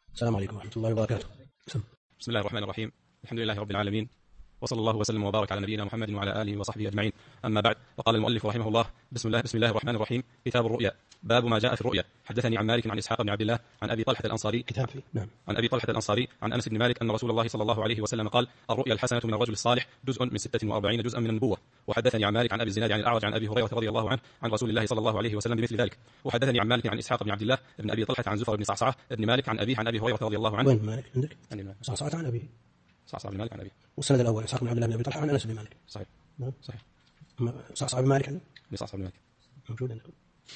السلام عليكم ورحمة الله وبركاته. بسم الله الرحمن الرحيم. الحمد لله رب العالمين، وصلى الله وسلم وبارك على نبينا محمد وعلى آله وصحبه أجمعين. أما بعد، وقال المؤلف رحمه الله: بسم الله الرحمن الرحيم. كتاب الرؤيا. باب ما جاء في الرؤيا. حدثني عن مالك عن إسحاق بن عبد الله عن أبي طلحة الأنصاري عن أبي طلحة الأنصاري عن أنس بن مالك أن رسول الله صلى الله عليه وسلم قال: الرؤيا الحسنة من الرجل الصالح جزء من 46 جزءا من النبوة. وحدثني عن مالك عن أبي الزناد عن الأعرج عن أبي هريرة رضي الله عنه عن رسول الله صلى الله عليه وسلم بمثل ذلك. وحدثني عن مالك عن إسحاق بن عبد الله بن أبي طلحة عن زفر بن صعصعة بن مالك عن أبيه عن أبي هريرة رضي الله عنه. وين مالك عندك؟ صعصعة عن أبيه. صعصعة بن مالك عن أبيه. والسند الأول إسحاق بن عبد الله بن أبي طلحة عن أنس بن مالك. صحيح. نعم صحيح. صعصعة بن مالك عندك؟ صعصعة بن مالك موجود عندكم؟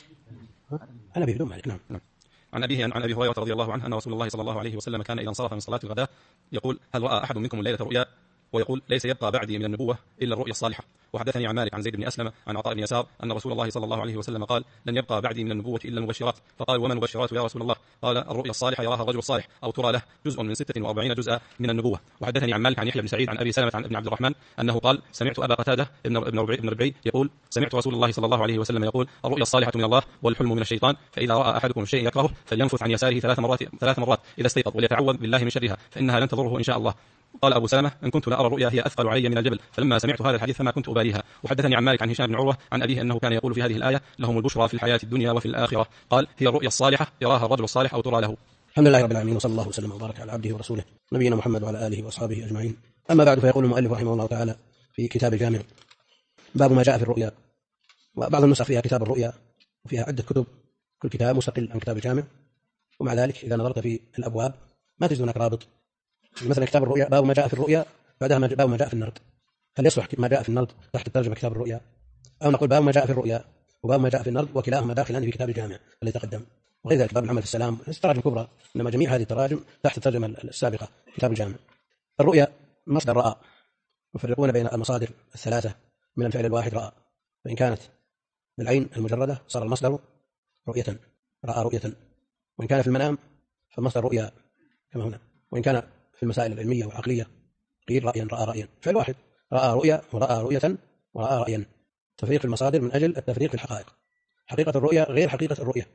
عن أبيه بدون مالك. نعم. عن أبيه عن أبي هريرة رضي الله عنه أن رسول الله صلى الله عليه وسلم كان إذا انصرف من صلاة الغداء يقول: هل رأى أحد منكم الليلة رؤيا؟ ويقول: ليس يبقى بعدي من النبوة إلا الرؤيا الصالحة. وحدثني عن مالك عن زيد بن أسلم عن عطاء بن يسار أن رسول الله صلى الله عليه وسلم قال: لن يبقى بعدي من النبوة إلا المبشرات. فقال: وما المبشرات يا رسول الله؟ قال: الرؤيا الصالحة يراها الرجل الصالح أو ترى له جزء من 46 جزءا من النبوة. وحدثني عن مالك عن يحيى بن سعيد عن أبي سلمة عن ابن عبد الرحمن أنه قال: سمعت أبا قتادة ابن ربعي يقول: سمعت رسول الله صلى الله عليه وسلم يقول: الرؤيا الصالحة من الله والحلم من الشيطان، فإذا رأى أحدكم شيء يكرهه فلينفث عن يساره 3 مرات إذا استيقظ وليتعوذ بالله من شرها فإنها لن تضره إن شاء الله. قال أبو سلمة: إن كنت لأرى الرؤيا هي أثقل علي من الجبل، فلما سمعت هذا الحديث فما كنت أباليها. وحدثني عن مالك عن هشام بن عروة عن أبيه أنه كان يقول في هذه الآية: لهم البشرى في الحياة الدنيا وفي الآخرة. قال: هي الرؤيا الصالحة يراها الرجل الصالح أو ترى له. الحمد لله رب العالمين، وصلى الله وسلم وبارك على عبده ورسوله نبينا محمد وعلى آله وأصحابه أجمعين. أما بعد، فيقول المؤلف رحمه الله تعالى في كتاب الجامع: باب ما جاء في الرؤيا. وبعض النسخ فيها كتاب الرؤيا، وفيها عدة كتب، كل كتاب مستقل عن كتاب الجامع. ومع ذلك إذا نظرت في الأبواب ما تجد هناك رابط. مثلا كتاب الرؤيا باب ما جاء في الرؤيا، بعدها باب ما جاء في النرد. هل يصلح ما جاء في النرد تحت الترجمة كتاب الرؤيا، أو نقول باب ما جاء في الرؤيا وباب ما جاء في النرد وكلاهما داخلان في كتاب الجامع الذي تقدم؟ وغير ذلك باب العمل في السلام، تراجم كبرى، إنما جميع هذه التراجم تحت الترجمة السابقة كتاب الجامع. الرؤيا مصدر رأى، يفرقون بين المصادر الثلاثة من الفعل الواحد رأى، فإن كانت بالعين المجردة صار المصدر رؤية، رأى رؤية. وإن كان في المنام فالمصدر رؤيا كما هنا. وإن كان في المسائل العلمية والعقلية قيل رأيا، رأى رأيا، فعل واحد، رأى رؤيا ورأى رؤية ورأى رأيا. تفريق المصادر من أجل التفريق في الحقائق. حقيقة الرؤيا غير حقيقة الرؤية،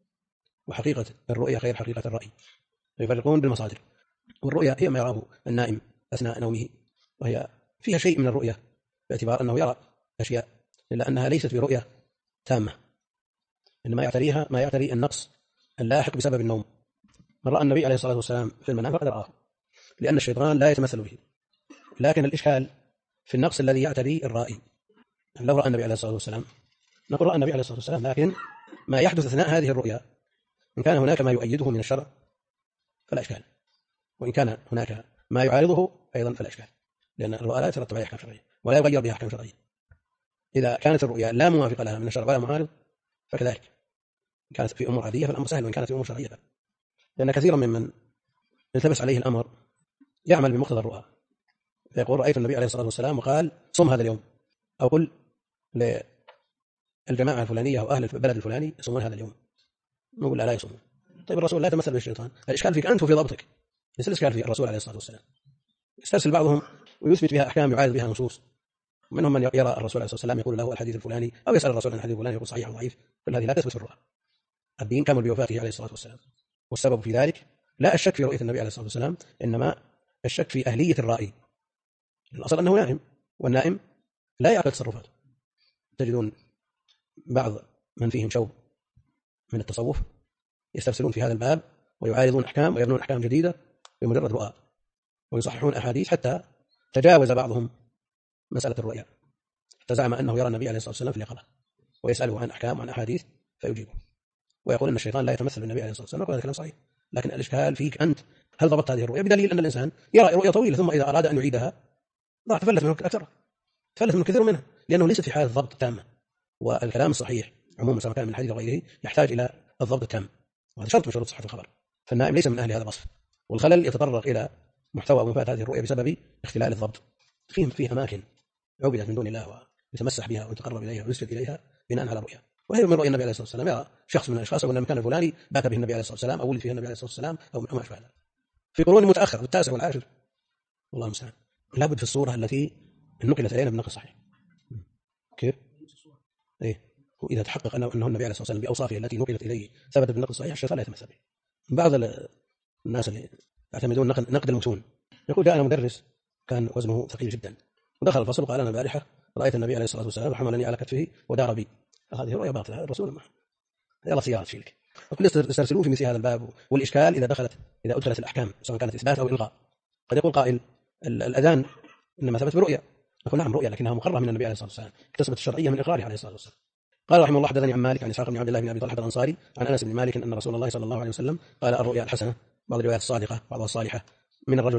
وحقيقة الرؤيا غير حقيقة الرأي، فيفرقون بالمصادر. والرؤيا هي ما يراه النائم أثناء نومه، وهي فيها شيء من الرؤية باعتبار أنه يرى أشياء، إلا أنها ليست برؤية تامة، إنما يعتريها ما يعتري النقص اللاحق بسبب النوم. من رأى النبي عليه الصلاة والسلام في المنام فقد رآه، لأن الشيطان لا يتمثل به. لكن الإشكال في النقص الذي يعتري الرائي. لو رأى النبي عليه الصلاة والسلام نقول رأى النبي عليه الصلاة والسلام، لكن ما يحدث أثناء هذه الرؤيا إن كان هناك ما يؤيده من الشرع فلا إشكال، وإن كان هناك ما يعارضه أيضا فلا إشكال، لأن الرؤى لا يترتب عليها أحكام شرعية ولا يغير بها أحكام شرعية. إذا كانت الرؤيا لا موافقة لها من الشرع ولا معارض فكذلك. إن كانت في أمور عادية فالأمر سهل، وإن كانت في أمور شرعية لأن كثيرا ممن التبس عليه الأمر يعمل بمقتضى الرؤى، فيقول رأيت النبي عليه الصلاة والسلام وقال صم هذا اليوم، أو قل للجماعة الفلانية أو أهل البلد الفلاني يصومون هذا اليوم، نقول لا يصومون. طيب الرسول لا يتمثل بالشيطان، الإشكال فيك أنت وفي ضبطك، ليس الإشكال في الرسول عليه الصلاة والسلام. يسترسل بعضهم ويثبت بها أحكام يعارض بها نصوص، منهم من يرى الرسول عليه الصلاة والسلام يقول له الحديث الفلاني، أو يسأل الرسول عن الحديث الفلاني يقول صحيح أو ضعيف. كل هذه لا تثبت في الرؤى. الدين كامل بوفاته عليه الصلاة والسلام، والسبب في ذلك لا الشك في رؤية النبي عليه الصلاة والسلام، إنما الشك في أهلية الرائي. الأصل أنه نائم، والنائم لا يعقل تصرفاته. تجدون بعض من فيهم شوب من التصوف يسترسلون في هذا الباب ويعارضون أحكام ويبنون أحكام جديدة بمجرد رؤى، ويصححون أحاديث حتى تجاوز بعضهم مسألة الرؤيا، حتى زعم أنه يرى النبي عليه الصلاة والسلام في اليقظة ويسأله عن أحكام وعن أحاديث فيجيبه، ويقول أن الشيطان لا يتمثل بالنبي عليه الصلاة والسلام، وهذا كلام صحيح. لكن الإشكال فيك أنت، هل ضبطت هذه الرؤيا؟ بدليل أن الإنسان يرى رؤيا طويلة ثم إذا أراد أن يعيدها ضاع، تفلت منه أكثر، تفلت منه كثير منها، لأنه ليست في حالة ضبط تامة. والكلام الصحيح عموما سواء كان من الحديث وغيره يحتاج إلى الضبط التام، وهذا شرط من شروط صحة الخبر. فالنائم ليس من أهل هذا الوصف، والخلل يتطرق إلى محتوى ومفاد هذه الرؤيا بسبب اختلال الضبط. في أماكن عبدت من دون الله ويتمسح بها ويتقرب إليها ويسجد إليها بناء على رؤيا، وهي من رؤيا النبي عليه الصلاة والسلام. يرى شخص من الأشخاص أو أن المكان الفلاني بات به النبي عليه الصلاة والسلام، أو ولد فيه النبي عليه الصلاة والسلام، أو ما أشبه ذلك في قرون متأخرة في التاسع والعاشر، والله المستعان. لابد في الصورة التي نقلت إلينا بالنقل الصحيح. كيف؟ إيه؟ وإذا تحقق أنه النبي عليه الصلاة والسلام بأوصافه التي نقلت إليه ثبتت بالنقل الصحيح، الشيطان لا يتمثل به. بعض الناس اللي يعتمدون نقد المتون. يقول جاءنا مدرس كان وزنه ثقيل جدا ودخل الفصل وقال: أنا البارحة رأيت النبي عليه الصلاة والسلام وحملني على كتفه ودار بي. هذه رؤيا باطلة، هذا الرسول ما يلا سيارة تشيلك. وكل يسترسلون في مثل هذا الباب. والإشكال إذا أدخلت الأحكام سواء كانت إثبات أو إلغاء. قد يقول قائل: الأذان إنما ثبت برؤيا. نقول: نعم رؤيا، لكنها مقرة من النبي عليه الصلاة والسلام، اكتسبت الشرعية من إقراره عليه الصلاة والسلام. قال رحمه الله: حدثني عن مالك عن إسحاق بن عبد الله بن أبي طلحة الأنصاري عن أنس بن مالك أن رسول الله صلى الله عليه وسلم قال: الرؤيا الحسنة، بعض الروايات الصادقة بعضها الصالحة، من الرجل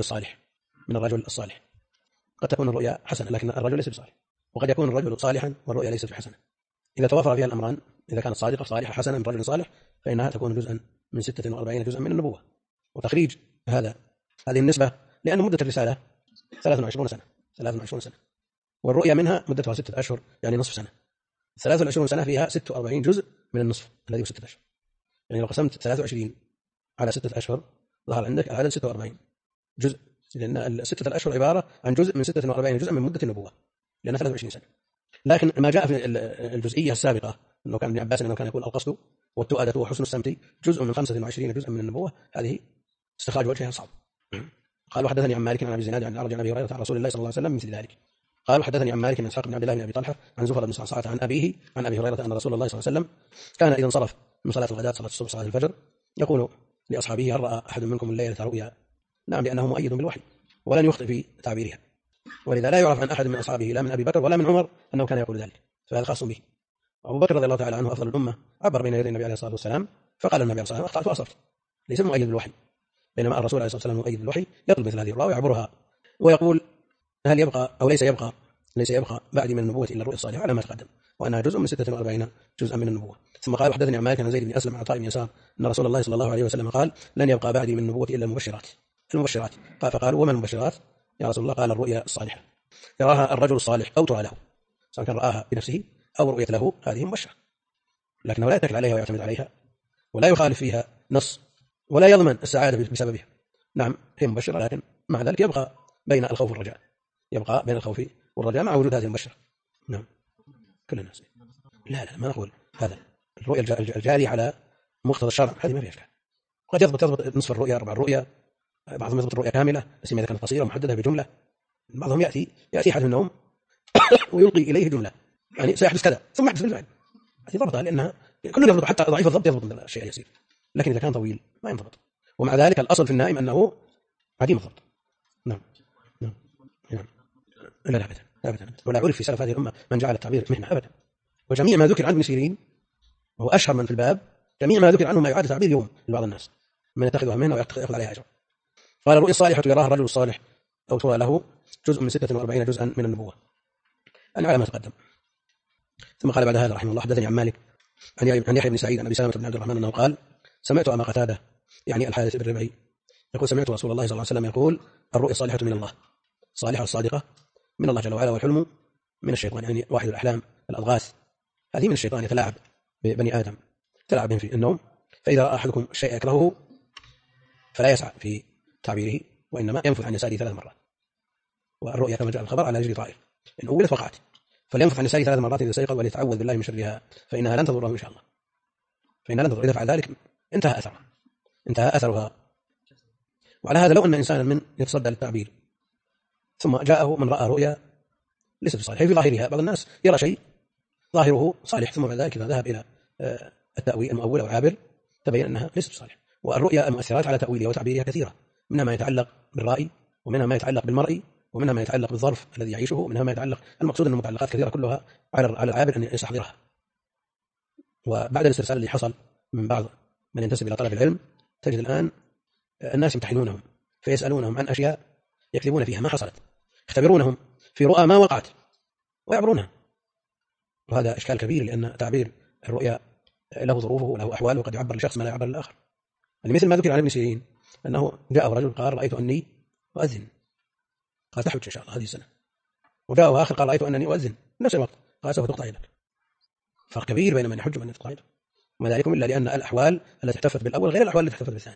الصالح. قد تكون الرؤيا حسنة لكن الرجل ليس بصالح، وقد يكون الرجل صالحا والرؤيا ليست بحسنة. إذا توافر فيها الأمران، إذا كانت صادقة صالحة حسنة من رجل صالح، فإنها تكون جزءا من 46 جزءا من النبوة. وتخريج هذه النسبة لأن مدة الرسالة 23 سنة، والرؤيا منها مدتها 6 أشهر يعني نصف سنة. 23 سنة فيها 46 جزء من النصف الذي هو 6 أشهر. يعني لو قسمت 23 على 6 أشهر ظهر عندك العدد 46 جزء، لأن 6 الأشهر عبارة عن جزء من 46 جزء من مدة النبوة لأنها 23 سنة. لكن ما جاء في الجزئية السابقة أنه كان ابن عباس أنه كان يقول: القصد والتؤدة وحسن السمت جزء من 25 جزءا من النبوة، هذه استخراج وجهها صعب. قال: وحدثني عن مالك عن أبي الزناد عن أعرج عن أبي هريرة عن رسول الله صلى الله عليه وسلم مثل ذلك. قال: وحدثني عن مالك عن إسحاق بن عبد الله بن أبي طلحة عن زفر بن صعصعة عن أبيه عن أبي هريرة أن رسول الله صلى الله عليه وسلم كان إذا انصرف من صلاة الغداة صلاة الصبح صلاة الفجر يقول لأصحابه: هل رأى أحد منكم الليلة رؤيا؟ نعم، لأنه مؤيد بالوحي ولن يخطئ في تعبيرها، ولذا لا يعرف عن أحد من أصحابه لا من أبي بكر ولا من عمر أنه كان يقول ذلك، فهذا خاص به. أبو بكر رضي الله تعالى عنه أفضل الأمة عبر بين يدي النبي عليه الصلاة والسلام فقال النبي عليه الصلاة والسلام: أخطأت وأصبت، ليس مؤيد بالوحي. بينما الرسول عليه الصلاة والسلام مؤيد بالوحي يطلب مثل هذه الرؤى ويعبرها ويقول: هل يبقى أو ليس يبقى بعد من النبوة إلا الرؤيا الصالحة على ما تقدم، وأنها جزء من 46 جزءا من النبوة. ثم قال: وحدثني عن مالك عن زيد بن أسلم عن عطاء بن يسار أن رسول الله صلى الله عليه وسلم قال: لن يبقى بعدي من النبوة إلا المبشرات. قال: فقالوا: وما المبشرات يا رسول الله؟ قال: الرؤيا الصالحة يراها الرجل الصالح أو ترى له، سواء كان رآها بنفسه أو رؤية له، هذه مبشرة، لكنه لا يتكل عليها ويعتمد عليها ولا يخالف فيها نص ولا يضمن السعادة بسببها. نعم هي مبشرة، لكن مع ذلك يبقى بين الخوف والرجاء مع وجود هذه المبشرة. نعم كل الناس. لا ما نقول هذا الرؤيا الجارية على مقتضى الشرع هذه ما فيها إشكال. قد يضبط نصف الرؤيا، ربع الرؤيا، بعضهم يضبط الرؤيا كاملة سيما إذا كانت قصيرة محددة بجملة. بعضهم يأتي حدث النوم ويلقي إليه جملة يعني سيحدث كذا ثم يحدث بالفعل، هذه ضبطها لأنها كل يضبط، حتى ضعيف الضبط يضبط من الشيء اليسير، لكن إذا كان طويل ما ينضبط. ومع ذلك الأصل في النائم أنه عديم الضبط. نعم لا أبدا ولا عرف في سلف هذه الأمة من جعل التعبير مهنة أبدا. وجميع ما ذكر عن ابن سيرين وهو أشهر من في الباب، جميع ما ذكر عنه ما يعاد تعبير يوم لبعض الناس من يتخذها مهنة ويأخذ عليها أجر. قال: الرؤيا الصالحة يراها الرجل الصالح أو ترى له جزء من 46 جزءا من النبوة، أنا على ما تقدم. ثم قال بعد هذا رحمه الله: حدثني عن مالك عن يحيى بن سعيد عن أبي سلمة بن عبد الرحمن أنه قال: سمعت أبا قتادة يعني الحارث بن ربعي يقول: سمعت رسول الله صلى الله عليه وسلم يقول: الرؤيا الصالحة من الله، الصالحة الصادقة من الله جل وعلا، والحلم من الشيطان، يعني واحد الأحلام الأضغاث هذه من الشيطان، يتلاعب ببني آدم، يتلاعب بهم في النوم، فإذا رأى أحدكم الشيء يكرهه فلا يسعى في تعبيره وإنما ينفث عن يساره 3 مرات. والرؤيا كما جاء الخبر على رجل طائر، إن أولت وقعت، فلينفث عن يساره 3 مرات إذا استيقظ وليتعوذ بالله من شرها فإنها لن تضره إن شاء الله، فإنها لن تضر. إذا فعل ذلك انتهى أثرها. وعلى هذا لو أن إنسانا من يتصدى للتعبير ثم جاءه من رأى رؤيا ليست بصالحة في ظاهرها، بعض الناس يرى شيء ظاهره صالح ثم بعد ذلك إذا ذهب إلى التأويل المؤول أو العابر تبين أنها ليست بصالحة. والرؤيا المؤثرات على تأويلها وتعبيرها كثيرة، منها ما يتعلق بالرأي، ومنها ما يتعلق بالمرئي، ومنها ما يتعلق بالظرف الذي يعيشه، ومنها ما يتعلق، المقصود أن المتعلقات كثيرة كلها على العابر أن يستحضرها. وبعد الاسترسال اللي حصل من بعض من ينتسب إلى طلب العلم تجد الآن الناس يمتحنونهم فيسألونهم عن أشياء يكذبون فيها ما حصلت، يختبرونهم في رؤى ما وقعت ويعبرونها، وهذا إشكال كبير لأن تعبير الرؤيا له ظروفه وله أحواله، وقد يعبر لشخص ما لا يعبر للآخر. مثل ما ذكر عن ابن سيرين أنه جاءه رجل قال: رأيت أني أؤذن، قال: تحج إن شاء الله هذه السنة. وجاءه آخر قال: رأيت أنني أؤذن نفس الوقت، قال: سوف تقطع يدك. فرق كبير بين من يحج ومن يقطع يده، وما ذلك إلا لأن الأحوال التي احتفت بالأول غير الأحوال التي احتفت بالثاني.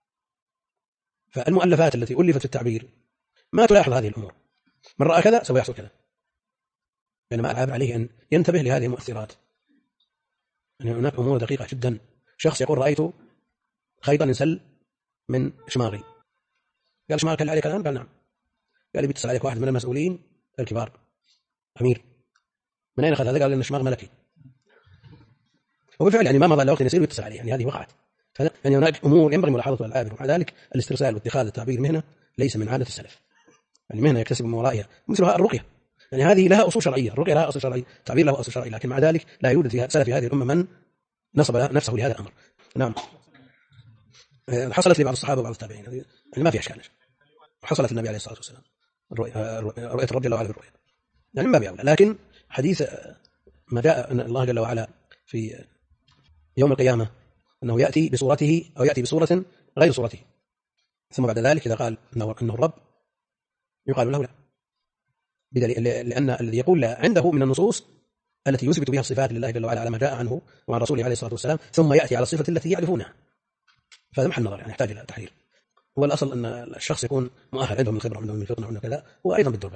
فالمؤلفات التي ألفت في التعبير ما تلاحظ هذه الأمور، من رأى كذا سوف يحصل كذا، بينما العابر عليه أن ينتبه لهذه المؤثرات. يعني هناك أمور دقيقة جدا، شخص يقول: رأيت خيطا ينسل من شماغي. قال شماغك هل عليك الآن؟ قال نعم. قال لي بيتصل عليك واحد من المسؤولين الكبار أمير. من أين أخذ هذا؟ قال لأن شماغ ملكي. وبالفعل يعني ما مضى إلا وقت يسير ويتصل عليه، يعني هذه وقعت. يعني هناك أمور ينبغي ملاحظتها العابر، ومع ذلك الاسترسال واتخاذ التعبير مهنة ليس من عادة السلف. يعني مهنة يكتسب من ورائها، مثلها الرقية، يعني هذه لها أصول شرعية، الرقية لها أصل شرعي، التعبير له أصل شرعي، لكن مع ذلك لا يوجد فيها سلف هذه الأمة من نصب نفسه لهذا الأمر. نعم. حصلت لبعض الصحابة وبعض التابعين، يعني ما فيها إشكال. حصلت النبي عليه الصلاة والسلام رؤية الرب جل وعلا بالرؤيا، يعني ما بيعمل. لكن حديث ما جاء أن الله جل وعلا في يوم القيامة أنه يأتي بصورته أو يأتي بصورة غير صورته، ثم بعد ذلك إذا قال أنه الرب يقال له لا، لأن الذي يقول لا عنده من النصوص التي يثبت بها الصفات لله جل وعلا على ما جاء عنه وعن رسوله عليه الصلاة والسلام، ثم يأتي على الصفة التي يعرفونها، فهذا محل نظر، يعني يحتاج إلى تحرير. هو الأصل أن الشخص يكون مؤهل، عنده من خبرة، عنده من الفطنة، عنده كذا، وأيضا بالدربة.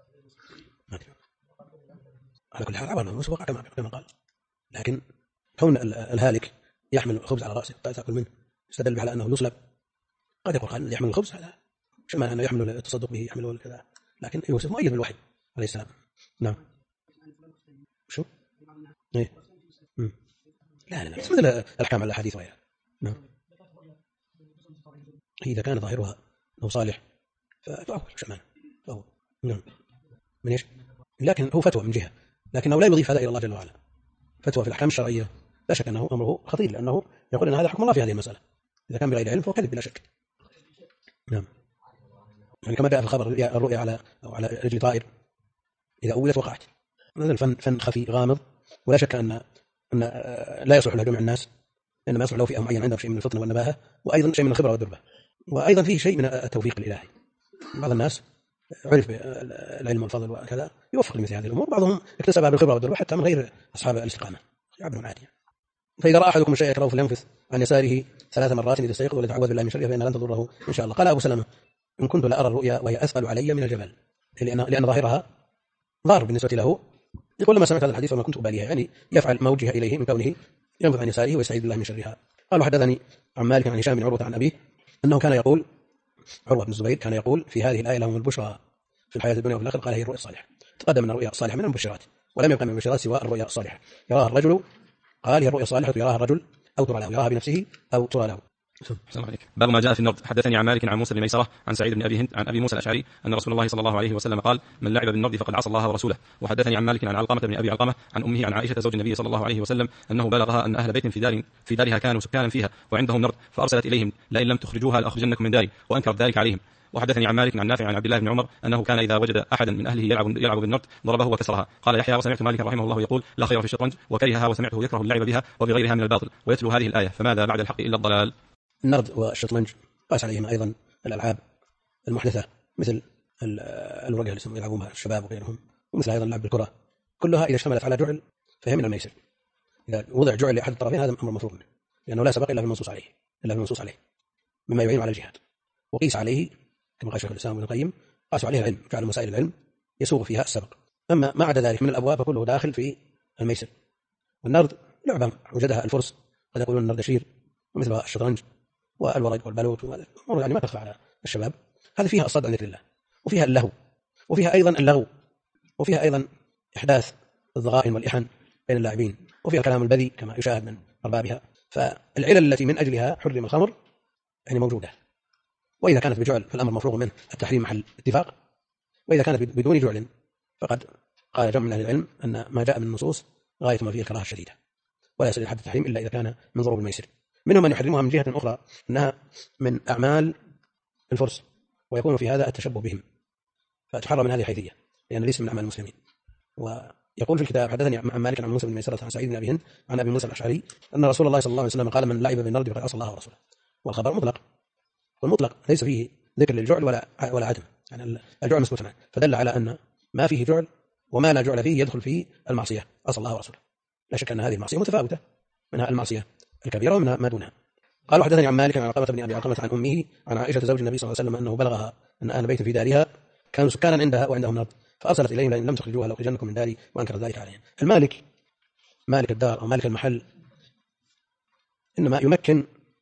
على كل حال عبر النصوص وقع كما قال، لكن كون الهالك يحمل الخبز على رأسه تأكل منه استدل على أنه يصلب، قد يقول قال يحمل الخبز هذا شمال أنه يحمل التصدق به، يحمل كذا، لكن يوسف مؤيد بالوحي عليه السلام. نعم. شو؟ إيه؟ لا مثل الأحكام على الأحاديث وغيرها. نعم. إذا كان ظاهرها أو صالح فهو شمال، فهو نعم. من إيش؟ لكن هو فتوى من جهة، لكنه لا يضيف هذا إلى الله جل وعلا. فتوى في الأحكام الشرعية لا شك أنه أمره خطير، لأنه يقول أن هذا حكم الله في هذه المسألة، إذا كان بغير علم فهو كذب بلا شك. نعم. يعني كما جاء في الخبر الرؤيا على رجل طائر إذا أولت وقعت، هذا الفن خفي غامض، ولا شك أن لا يصلح له جميع الناس، إنما يصلح له فئة معينة عنده شيء من الفطنة والنباهة، وأيضا شيء من الخبرة والدربة، وأيضا فيه شيء من التوفيق الإلهي. بعض الناس عرف العلم والفضل وكذا يوفق لمثل هذه الأمور، بعضهم اكتسبها بالخبرة والدربة حتى من غير أصحاب الاستقامة، يعبر عادي. فإذا رأى أحدكم الشيء يكرهه فلينفث عن يساره 3 مرات إذا استيقظ وليتعوذ بالله من شره فإن لن تضره إن شاء الله. قال أبو سلمة إن كنت لا أرى الرؤيا وهي أثقل علي من الجبل، لأن ظاهرها ظاهر بالنسبة له. يقول لما سمعت هذا الحديث وما كنت أباليها، يعني يفعل ما وجه إليه من كونه ينفث عن يساره ويستعيذ بالله من شرها. قال وحدثني عن مالك عن هشام بن عروة عن أبيه أنه كان يقول، عروة بن الزبير كان يقول في هذه الآية لهم البشرى في الحياة الدنيا وفي الآخرة، قال هي الرؤيا الصالحة. تقدم أن الرؤيا الصالحة من المبشرات، ولم يبقى من المبشرات سوى الرؤيا الصالحة يراها الرجل، قال هي الرؤيا الصالحة يراها الرجل أو ترى له، يراها بنفسه أو ترى له. السلام عليكم. باب ما جاء في النرد. حدثني عن مالك عن موسى بن ميسرة عن سعيد بن أبي هند عن أبي موسى الأشعري أن رسول الله صلى الله عليه وسلم قال من لعب بالنرد فقد عصى الله ورسوله. وحدثني عن مالك عن علقمة بن أبي علقمة عن أمه عن عائشة زوج النبي صلى الله عليه وسلم أنه بلغها أن أهل بيت في دارها كانوا سكانا فيها وعندهم نرد، فأرسلت إليهم لئن لم تخرجوها لأخرجنكم من داري، وأنكرت ذلك عليهم. وحدثني عن مالك عن نافع عن عبد الله بن عمر أنه كان إذا وجد أحدا من أهله يلعب بالنرد ضربه وكسرها. قال يحيى وسمعت مالك رحمه الله يقول لا خير في الشطرنج وكرهها وسمعته يكره اللعب بها وبغيرها من الباطل، ويتلو هذه الآية فماذا بعد الحق إلا الضلال. النرد والشطرنج قاس عليهما أيضا الألعاب المحدثة مثل الورقة اللي يلعبون بها الشباب وغيرهم، ومثل أيضا اللعب بالكرة، كلها إذا اشتملت على جعل فهي من الميسر. إذا وضع جعل لأحد الطرفين هذا أمر مفروغ منه، لأنه لا سبق إلا في المنصوص عليه مما يعين على الجهاد. وقيس عليه كما قال شيخ الإسلام ابن القيم قاسوا عليه العلم، جعل مسائل العلم يسوغ فيها السبق. أما ما عدا ذلك من الأبواب فكله داخل في الميسر. والنرد لعبة وجدها الفرس قد يقولون النردشير، ومثلها الشطرنج والورق والبلوت، أمور يعني ما تخفى على الشباب. هذه فيها الصد عن ذكر الله، وفيها اللهو، وفيها أيضا اللغو، وفيها أيضا إحداث الضغائن والإحن بين اللاعبين، وفيها الكلام البذيء كما يشاهد من أربابها. فالعلل التي من أجلها حرم الخمر يعني موجودة، وإذا كانت بجعل فالأمر مفروغ منه التحريم محل اتفاق، وإذا كانت بدون جعل فقد قال جمع من أهل العلم أن ما جاء من النصوص غاية ما فيه الكراهة الشديدة، ولا يصل حد التحريم إلا إذا كان من ضروب الميسر. منهم من يحرمها من جهة أخرى أنها من أعمال الفرس ويكون في هذا التشبه بهم، فتحرم من هذه الحيثية لأن ليس من أعمال المسلمين. ويقول في الكتاب حدثني عن مالك عن موسى بن ميسرة عن سعيد بن أبي هند عن أبي موسى الأشعري أن رسول الله صلى الله عليه وسلم قال من لعب بالنرد فقد عصى الله ورسوله. والخبر مطلق، والمطلق ليس فيه ذكر للجعل ولا عدم، يعني الجعل مسكوت عنه، فدل على أن ما فيه جعل وما لا جعل فيه يدخل فيه المعصية عصى الله ورسوله. لا شك أن هذه المعصية متفاوتة، منها المعصية الكبيرة ومنها ما دونها. قال وحدثني عن مالك عن علقمة بن أبي علقمة عن أمه عن عائشة زوج النبي صلى الله عليه وسلم أنه بلغها أن أهل بيت في دارها كانوا سكانا عندها وعندهم نرد، فأرسلت إليهم لئن لم تخرجوها لأخرجنكم من داري، وأنكر ذلك عليهم. المالك مالك الدار أو مالك المحل إنما يمكن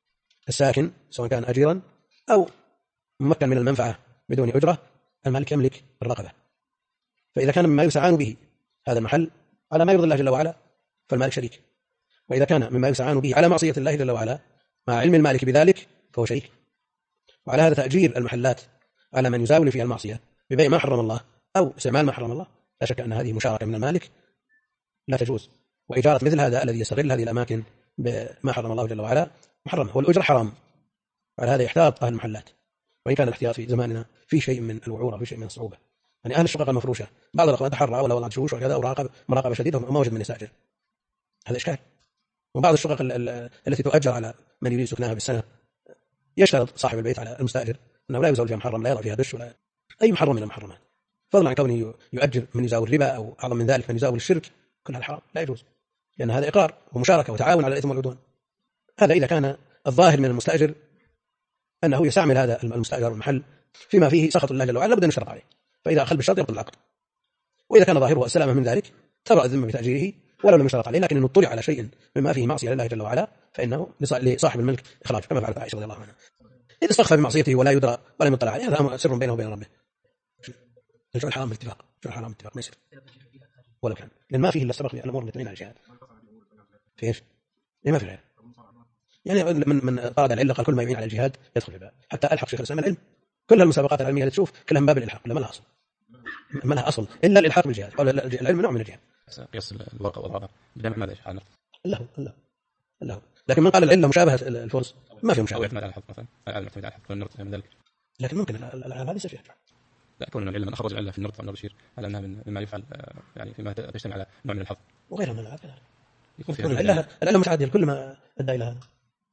الساكن سواء كان أجيرا أو ممكن من المنفعة بدون أجرة، المالك يملك الرقبة. فإذا كان مما يستعان به هذا المحل على ما يرضي الله جل وعلا فالمالك شريك، وإذا كان مما يستعان به على معصية الله جل وعلا مع علم المالك بذلك فهو شريك. وعلى هذا تأجير المحلات على من يزاول فيها المعصية ببيع ما حرم الله أو استعمال ما حرم الله لا شك أن هذه مشاركة من المالك لا تجوز. وإجارة مثل هذا الذي يستغل هذه الأماكن بما حرم الله جل وعلا محرم، والأجرة حرام. على هذا يحتاط أهل المحلات، وإن كان الاحتياط في زماننا في شيء من الوعورة وفي شيء من الصعوبة. يعني أهل الشقق المفروشة بعض الأخوان تحرى ولا والله شوش وكذا ومراقبة شديدة وما وجد من يستأجر، هذا إشكال. وبعض الشقق التي تؤجر على من يريد سكنها بالسنة يشترط صاحب البيت على المستأجر أنه لا يزول فيها محرم، لا يضع فيها دش ولا أي محرم من المحرمات، فضلا عن كونه يؤجر من يزاول الربا أو أعظم من ذلك من يزاول الشرك، كل هذا حرام لا يجوز، لأن هذا إقرار ومشاركة وتعاون على الإثم والعدوان. هذا إذا كان الظاهر من المستأجر أنه يستعمل هذا المستأجر المحل فيما فيه سخط الله جل وعلا لابد أن يشترط عليه، فإذا أخل بالشرط يبطل العقد. وإذا كان ظاهره السلامة من ذلك تبرأ الذمة بتأجيره ولو لم يشترط عليه، لكن إن اطلع على شيء مما فيه معصية لله جل وعلا فإنه لصاحب الملك إخراج، كما فعلت عائشة رضي الله عنها. إذا استخفى بمعصيته ولا يدرى ولا يطلع عليه هذا أمر سر بينه وبين ربه. الجعل حرام بالاتفاق، الجعل حرام بالاتفاق ما يصير ولو كان، لأن ما فيه إلا السبق في الأمور المتمين على الجهاد. في إيش؟ ما في غير. يعني من قال العلة قال كل ما يعين على الجهاد يدخل في الباب، حتى ألحق شيخ الإسلام العلم كل المسابقات العلمية اللي تشوف كلها من باب الإلحاق، ما لها أصل، ما لها أصل إلا الإلحاق بالجهاد. قال العلم نوع من الجهاد. قياس الورقة والغابة بجمع ماذا يفعل؟ الله. لكن من قال العلة مشابهة الفرس ما في مشابهة. أو يعتمد على الحظ مثلا، يعتمد على الحظ من ذلك. لكن ممكن هذه يصير فيها. لا كون العلة من أخرج العلة في النرد فالنرد يشير على أنها مما يفعل يعني فيما تجتمع على نوع من الحظ وغيرها من الألعاب كذلك. يكون فيها العلة متعدية كل ما أدى إلى هذا.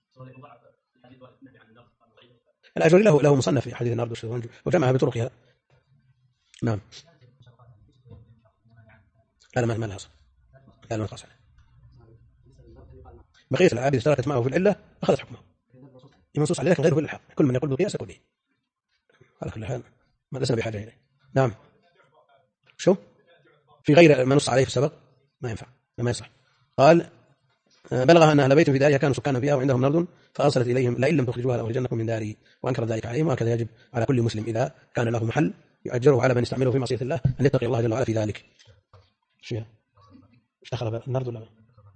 الأجري له مصنف في حديث النرد والشطرنج وجمعها بطرقها. نعم. لا ما لها أصل، لا ما قاس. بقية الألعاب إذا اشتركت معه في العلة أخذت حكمه منصوص عليه، لكن غيره بالحق. كل من يقول بالقياس يقول به، على كل حال ما لسنا بحاجة إليه. نعم. شو في غير ما نص عليه في السبق ما ينفع ما يصح. قال بلغها أن أهل بيت في دارها كانوا سكانا فيها وعندهم نرد فأرسلت إليهم لئن لم تخرجوها لأخرجنكم من داري، وأنكر ذلك عليهم. وهكذا يجب على كل مسلم إذا كان له محل يؤجره على من يستعمله في معصية الله أن يتقي الله جل وعلا في ذلك. شو اشتخل النرد ولا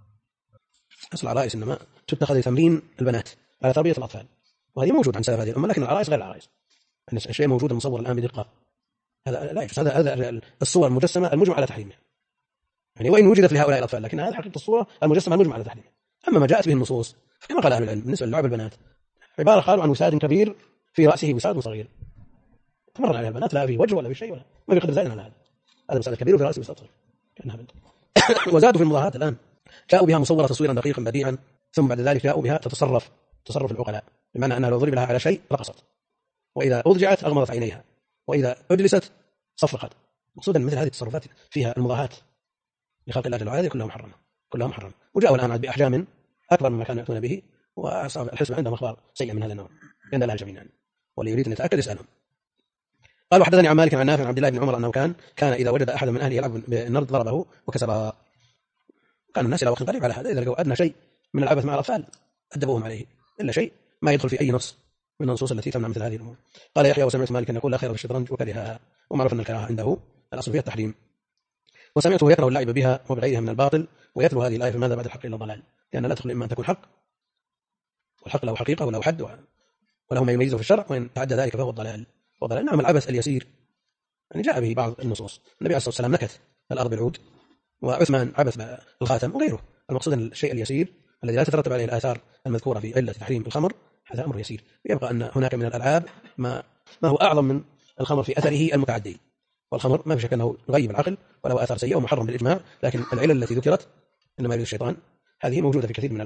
أصل العرائس إنما تتخذ لتمرين البنات على تربية الأطفال، وهذه موجود عن سلف هذه الأمة، لكن العرائس غير العرائس. الشيء موجود مصور الآن بدقة هذا لا يجوز. هذا الصور المجسمة المجمع على تحريمها، يعني وإن وجدت لهؤلاء الأطفال لكن هذا حقيقة الصورة المجسمة المجمع على تحريمها. أما ما جاءت به النصوص فكما قال أهل العلم بالنسبة للعب البنات عبارة قالوا عن وساد كبير في رأسه وساد صغير تمر عليها البنات لا في وجه ولا في شيء ولا ما في قدر زائد على هذا وساد كبير في رأسه وساد صغير كأنها بنت. وزادوا في المظاهرات الآن جاءوا بها مصورة تصويرا دقيقا بديعا، ثم بعد ذلك جاءوا بها تصرف العقلاء، بمعنى أنها لو ضرب لها على شيء رقصت، وإذا أضجعت أغمضت عينيها، وإذا أجلست صفقت. مقصودا مثل هذه التصرفات فيها المضاهات لخلق الله جل وعلا كلها محرمة. وجاءوا الآن بأحجام أكبر مما كانوا يأتون به، وأصحاب الحزب عندهم أخبار سيئة من هذا النوع لأن لا جميعا، واللي يريد أن يتأكد يسألهم. قال وحدثني عن مالك عن نافع عن عبد الله بن عمر أنه كان إذا وجد أحد من أهله يلعب بالنرد ضربه وكسرها. كان الناس إلى وقت قريب على هذا، إذا لقوا أدنى شيء من العبث مع الأطفال أدبوهم عليه، إلا شيء ما يدخل في أي نص من النصوص التي تمنع مثل هذه الأمور. قال يحيى وسمعت مالك يقول لا خير في الشطرنج وكرهها، ومعروف أن الكراهة عنده الأصل فيها التحريم، وسمعته يكره اللعب بها وبغيرها من الباطل، ويتلو هذه الآية فماذا بعد الحق إلا الضلال، لأن لا تدخل إما أن تكون حق والحق له حقيقة وله حد وله ما يميزه في الشرع، وإن تعدى ذلك فهو الضلال. وضلال نعم العبث اليسير يعني جاء به بعض النصوص. النبي عليه الصلاة والسلام نكت الأرض بالعود، وعثمان عبث بالخاتم وغيره. المقصود أن الشيء اليسير الذي لا تترتب عليه الآثار المذكورة في علة تحريم الخمر هذا أمر يسير. يبقى أن هناك من الألعاب ما هو أعظم من الخمر في أثره المتعدي، والخمر ما في شك أنه يغيب العقل وله آثار سيئة ومحرم بالإجماع، لكن العلل التي ذكرت إنما يريد الشيطان هذه موجودة في كثير من